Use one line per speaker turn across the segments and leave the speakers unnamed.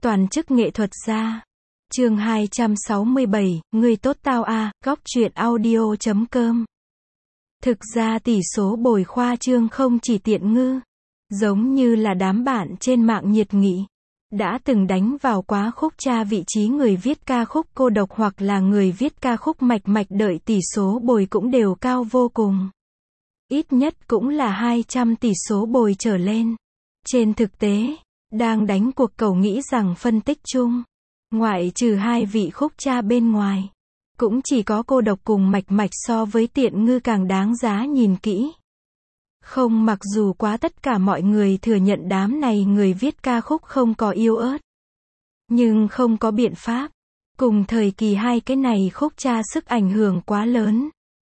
Toàn chức nghệ thuật gia. Chương 267, người tốt tao a, góc truyện audio.com. Thực ra tỷ số bồi khoa trương không chỉ Tiện Ngư, giống như là đám bạn trên mạng nhiệt nghị, đã từng đánh vào quá khúc tra vị trí người viết ca khúc cô độc hoặc là người viết ca khúc mạch mạch đợi tỷ số bồi cũng đều cao vô cùng. Ít nhất cũng là 200 tỷ số bồi trở lên. Trên thực tế, đang đánh cuộc cầu nghĩ rằng phân tích chung, ngoại trừ hai vị khúc tra bên ngoài, cũng chỉ có cô độc cùng mạch mạch so với Tiện Ngư càng đáng giá nhìn kỹ. Không, mặc dù quá tất cả mọi người thừa nhận đám này người viết ca khúc không có yếu ớt, nhưng không có biện pháp. Cùng thời kỳ hai cái này khúc tra sức ảnh hưởng quá lớn.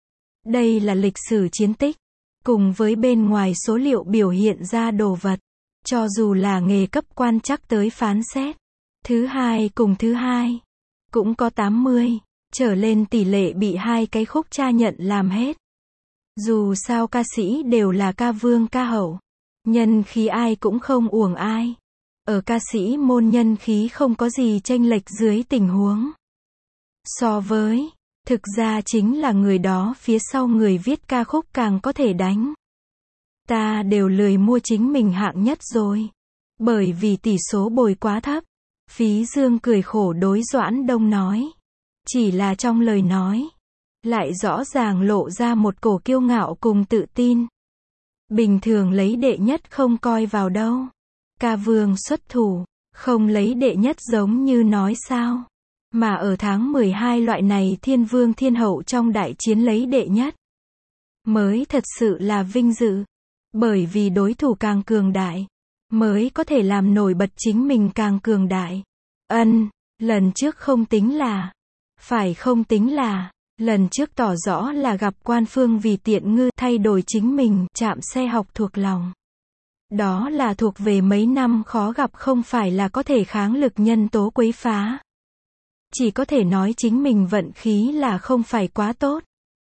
Đây là lịch sử chiến tích, cùng với bên ngoài số liệu biểu hiện ra đồ vật. Cho dù là nghề cấp quan chắc tới phán xét, thứ hai cùng thứ hai, cũng có 80 trở lên tỷ lệ bị hai cái khúc tra nhận làm hết. Dù sao ca sĩ đều là ca vương ca hậu, nhân khí ai cũng không uổng ai. Ở ca sĩ môn nhân khí không có gì chênh lệch dưới tình huống so với, thực ra chính là người đó phía sau người viết ca khúc càng có thể đánh. Ta đều lười mua chính mình hạng nhất rồi. Bởi vì tỷ số bồi quá thấp. Phí Dương cười khổ đối Doãn Đông nói. Chỉ là trong lời nói, lại rõ ràng lộ ra một cổ kiêu ngạo cùng tự tin. Bình thường lấy đệ nhất không coi vào đâu. Ca vương xuất thủ, không lấy đệ nhất giống như nói sao. Mà ở tháng 12 loại này thiên vương thiên hậu trong đại chiến lấy đệ nhất, mới thật sự là vinh dự. Bởi vì đối thủ càng cường đại, mới có thể làm nổi bật chính mình càng cường đại. Lần trước không tính là, phải không tính là, lần trước tỏ rõ là gặp quan phương vì Tiện Ngư thay đổi chính mình, chạm xe học thuộc lòng. Đó là thuộc về mấy năm khó gặp, không phải là có thể kháng lực nhân tố quấy phá. Chỉ có thể nói chính mình vận khí là không phải quá tốt.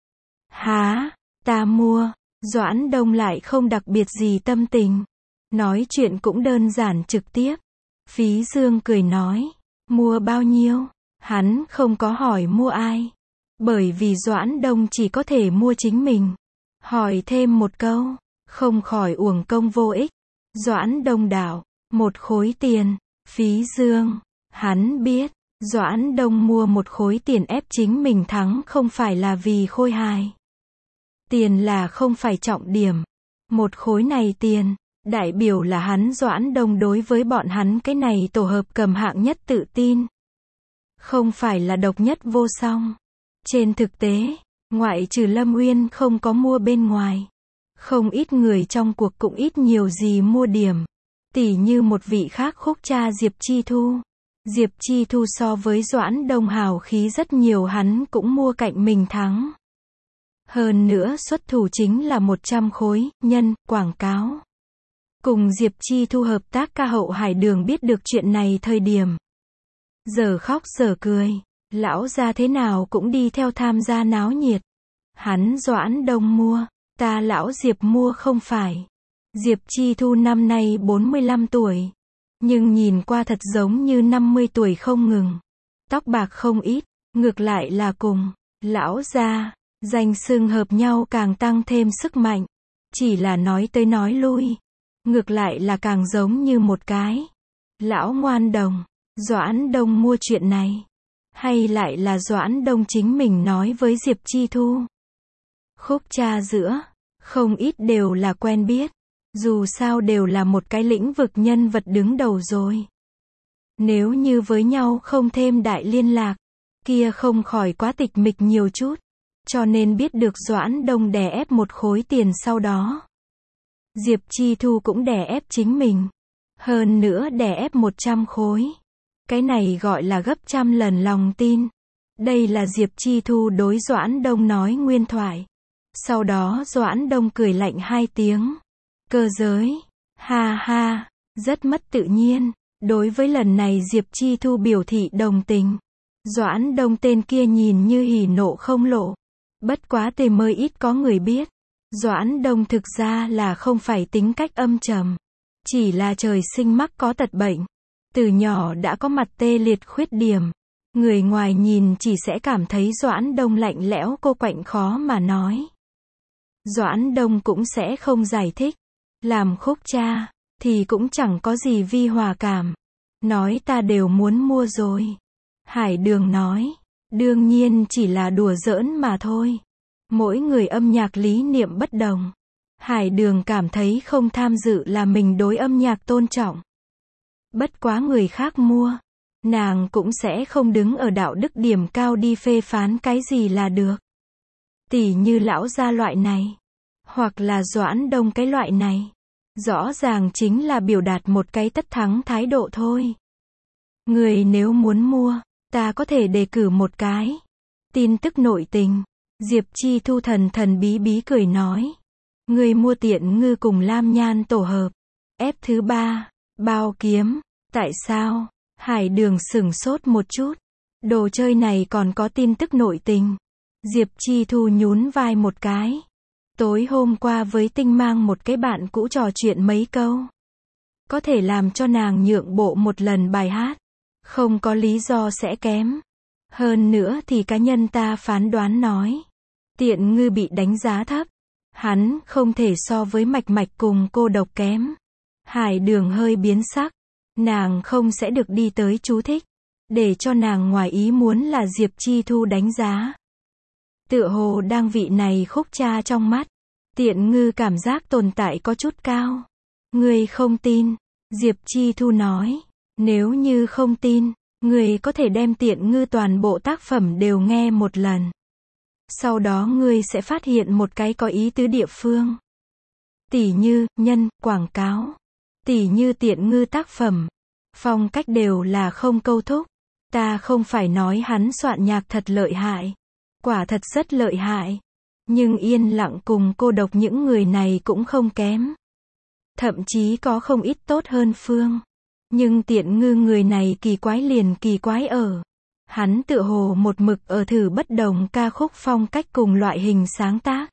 Há, ta mua. Doãn Đông lại không đặc biệt gì tâm tình. Nói chuyện cũng đơn giản trực tiếp. Phí Dương cười nói. Mua bao nhiêu? Hắn không có hỏi mua ai. Bởi vì Doãn Đông chỉ có thể mua chính mình. Hỏi thêm một câu. Không khỏi uổng công vô ích. Doãn Đông đạo. 1 khối tiền. Phí Dương. Hắn biết. Doãn Đông mua 1 khối tiền ép chính mình thắng không phải là vì khôi hài. Tiền là không phải trọng điểm. 1 khối này tiền, đại biểu là hắn Doãn Đông đối với bọn hắn cái này tổ hợp cầm hạng nhất tự tin. Không phải là độc nhất vô song. Trên thực tế, ngoại trừ Lâm Uyên không có mua bên ngoài, không ít người trong cuộc cũng ít nhiều gì mua điểm. Tỉ như một vị khác khúc tra Diệp Chi Thu. Diệp Chi Thu so với Doãn Đông hào khí rất nhiều, hắn cũng mua cạnh mình thắng. Hơn nữa xuất thủ chính là 100 khối, nhân, quảng cáo. Cùng Diệp Chi Thu hợp tác ca hậu Hải Đường biết được chuyện này thời điểm. Giờ khóc giờ cười, lão gia thế nào cũng đi theo tham gia náo nhiệt. Hắn Doãn Đông mua, ta lão Diệp mua không phải. Diệp Chi Thu năm nay 45 tuổi. Nhưng nhìn qua thật giống như 50 tuổi không ngừng. Tóc bạc không ít, ngược lại là cùng, lão gia. Danh xưng hợp nhau càng tăng thêm sức mạnh. Chỉ là nói tới nói lui, ngược lại là càng giống như một cái lão ngoan đồng. Doãn Đông mua chuyện này, hay lại là Doãn Đông chính mình nói với Diệp Chi Thu? Khúc tra giữa, không ít đều là quen biết. Dù sao đều là một cái lĩnh vực nhân vật đứng đầu rồi. Nếu như với nhau không thêm đại liên lạc, kia không khỏi quá tịch mịch nhiều chút. Cho nên biết được Doãn Đông đè ép 1 khối tiền sau đó. Diệp Chi Thu cũng đè ép chính mình. Hơn nữa đè ép 100 khối. Cái này gọi là gấp trăm lần lòng tin. Đây là Diệp Chi Thu đối Doãn Đông nói nguyên thoại. Sau đó Doãn Đông cười lạnh 2 tiếng. Cơ giới. Ha ha. Rất mất tự nhiên. Đối với lần này Diệp Chi Thu biểu thị đồng tình. Doãn Đông tên kia nhìn như hỉ nộ không lộ. Bất quá tề mới ít có người biết. Doãn Đông thực ra là không phải tính cách âm trầm. Chỉ là trời sinh mắc có tật bệnh. Từ nhỏ đã có mặt tê liệt khuyết điểm. Người ngoài nhìn chỉ sẽ cảm thấy Doãn Đông lạnh lẽo cô quạnh khó mà nói. Doãn Đông cũng sẽ không giải thích. Làm Khúc cha, thì cũng chẳng có gì vi hòa cảm. Nói ta đều muốn mua rồi. Hải Đường nói, đương nhiên chỉ là đùa giỡn mà thôi. Mỗi người âm nhạc lý niệm bất đồng. Hải Đường cảm thấy không tham dự là mình đối âm nhạc tôn trọng. Bất quá người khác mua, nàng cũng sẽ không đứng ở đạo đức điểm cao đi phê phán cái gì là được. Tỉ như lão gia loại này, hoặc là Doãn Đông cái loại này. Rõ ràng chính là biểu đạt một cái tất thắng thái độ thôi. Người nếu muốn mua, ta có thể đề cử một cái. Tin tức nội tình. Diệp Chi Thu thần thần bí bí cười nói. Người mua Tiện Ngư cùng Lam Nhan tổ hợp. Ép thứ 3, bao kiếm. Tại sao? Hải Đường sửng sốt một chút. Đồ chơi này còn có tin tức nội tình. Diệp Chi Thu nhún vai một cái. Tối hôm qua với Tinh Mang một cái bạn cũ trò chuyện mấy câu. Có thể làm cho nàng nhượng bộ một lần bài hát. Không có lý do sẽ kém. Hơn nữa thì cá nhân ta phán đoán nói. Tiện Ngư bị đánh giá thấp. Hắn không thể so với Mạch Mạch cùng Cô Độc kém. Hải Đường hơi biến sắc. Nàng không sẽ được đi tới chú thích. Để cho nàng ngoài ý muốn là Diệp Chi Thu đánh giá. Tựa hồ đang vị này Khúc cha trong mắt. Tiện Ngư cảm giác tồn tại có chút cao. Người không tin. Diệp Chi Thu nói. Nếu như không tin, người có thể đem Tiện Ngư toàn bộ tác phẩm đều nghe một lần. Sau đó ngươi sẽ phát hiện một cái có ý tứ địa phương. Tỉ như, nhân, quảng cáo. Tỉ như Tiện Ngư tác phẩm. Phong cách đều là không câu thúc. Ta không phải nói hắn soạn nhạc thật lợi hại. Quả thật rất lợi hại. Nhưng Yên Lặng cùng Cô Độc những người này cũng không kém. Thậm chí có không ít tốt hơn Phương. Nhưng Tiện Ngư người này kỳ quái liền kỳ quái ở. Hắn tựa hồ một mực ở thử bất đồng ca khúc phong cách cùng loại hình sáng tác.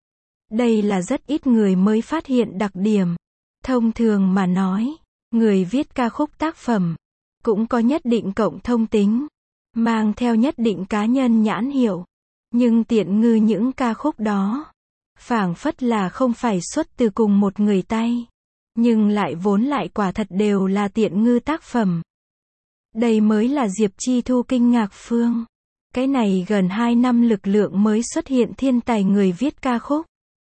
Đây là rất ít người mới phát hiện đặc điểm. Thông thường mà nói, người viết ca khúc tác phẩm cũng có nhất định cộng thông tính, mang theo nhất định cá nhân nhãn hiệu. Nhưng Tiện Ngư những ca khúc đó, phảng phất là không phải xuất từ cùng một người tay. Nhưng lại vốn lại quả thật đều là Tiện Ngư tác phẩm. Đây mới là Diệp Chi Thu kinh ngạc phương. Cái này gần 2 năm lực lượng mới xuất hiện thiên tài người viết ca khúc.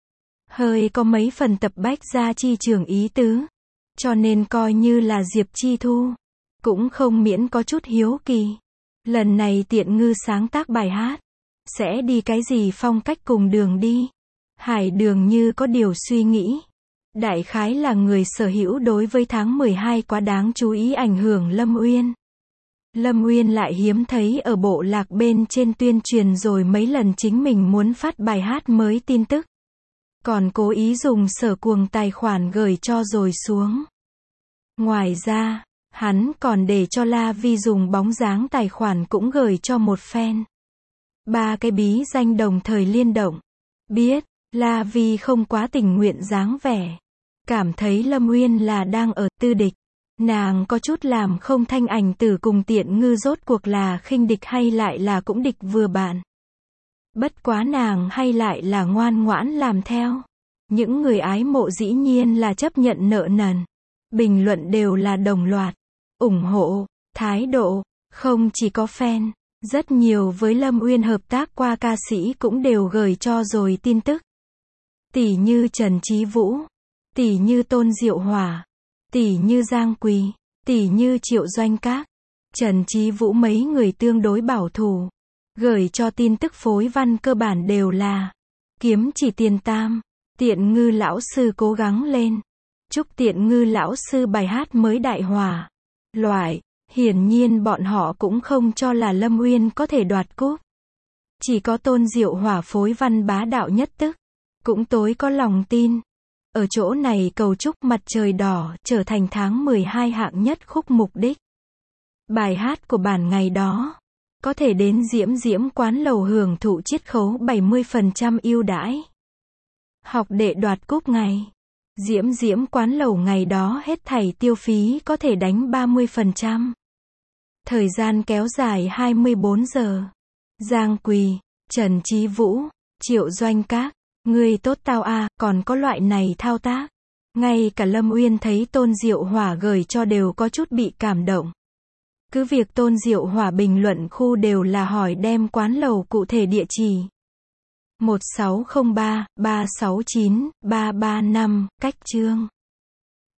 Hơi có mấy phần tập bách gia chi trường ý tứ. Cho nên coi như là Diệp Chi Thu. Cũng không miễn có chút hiếu kỳ. Lần này Tiện Ngư sáng tác bài hát. Sẽ đi cái gì phong cách cùng đường đi. Hải Đường như có điều suy nghĩ. Đại khái là người sở hữu đối với tháng 12 quá đáng chú ý ảnh hưởng Lâm Uyên. Lâm Uyên lại hiếm thấy ở bộ lạc bên trên tuyên truyền rồi mấy lần chính mình muốn phát bài hát mới tin tức. Còn cố ý dùng Sở Cuồng tài khoản gửi cho rồi xuống. Ngoài ra, hắn còn để cho La Vi dùng bóng dáng tài khoản cũng gửi cho một fan. 3 cái bí danh đồng thời liên động. Biết, La Vi không quá tình nguyện dáng vẻ. Cảm thấy Lâm Uyên là đang ở tư địch. Nàng có chút làm không thanh ảnh tử cùng Tiện Ngư rốt cuộc là khinh địch hay lại là cũng địch vừa bạn. Bất quá nàng hay lại là ngoan ngoãn làm theo. Những người ái mộ dĩ nhiên là chấp nhận nợ nần. Bình luận đều là đồng loạt. Ủng hộ, thái độ, không chỉ có fan. Rất nhiều với Lâm Uyên hợp tác qua ca sĩ cũng đều gửi cho rồi tin tức. Tỷ như Trần Chí Vũ. Tỷ như Tôn Diệu Hỏa. Tỷ như Giang Quỳ. Tỷ như Triệu Doanh Các. Trần Chí Vũ mấy người tương đối bảo thủ. Gửi cho tin tức phối văn cơ bản đều là kiếm chỉ tiền tam. Tiện Ngư lão sư cố gắng lên. Chúc Tiện Ngư lão sư bài hát mới đại hỏa. Loại. Hiển nhiên bọn họ cũng không cho là Lâm Uyên có thể đoạt cúp. Chỉ có Tôn Diệu Hỏa phối văn bá đạo nhất tức. Cũng tối có lòng tin. Ở chỗ này cầu chúc Mặt Trời Đỏ trở thành tháng 12 hạng nhất khúc mục đích. Bài hát của bản ngày đó. Có thể đến Diễm Diễm quán lầu hưởng thụ chiết khấu 70% ưu đãi. Học đệ đoạt cúp ngày. Diễm quán lẩu ngày đó hết thảy tiêu phí có thể đánh 30%. Thời gian kéo dài 24 giờ. Giang Quỳ, Trần Chí Vũ, Triệu Doanh Các. Người tốt tao a, còn có loại này thao tác. Ngay cả Lâm Uyên thấy Tôn Diệu Hỏa gửi cho đều có chút bị cảm động. Cứ việc Tôn Diệu Hỏa bình luận khu đều là hỏi đem quán lẩu cụ thể địa chỉ. 1603 369 335, Cách Chương.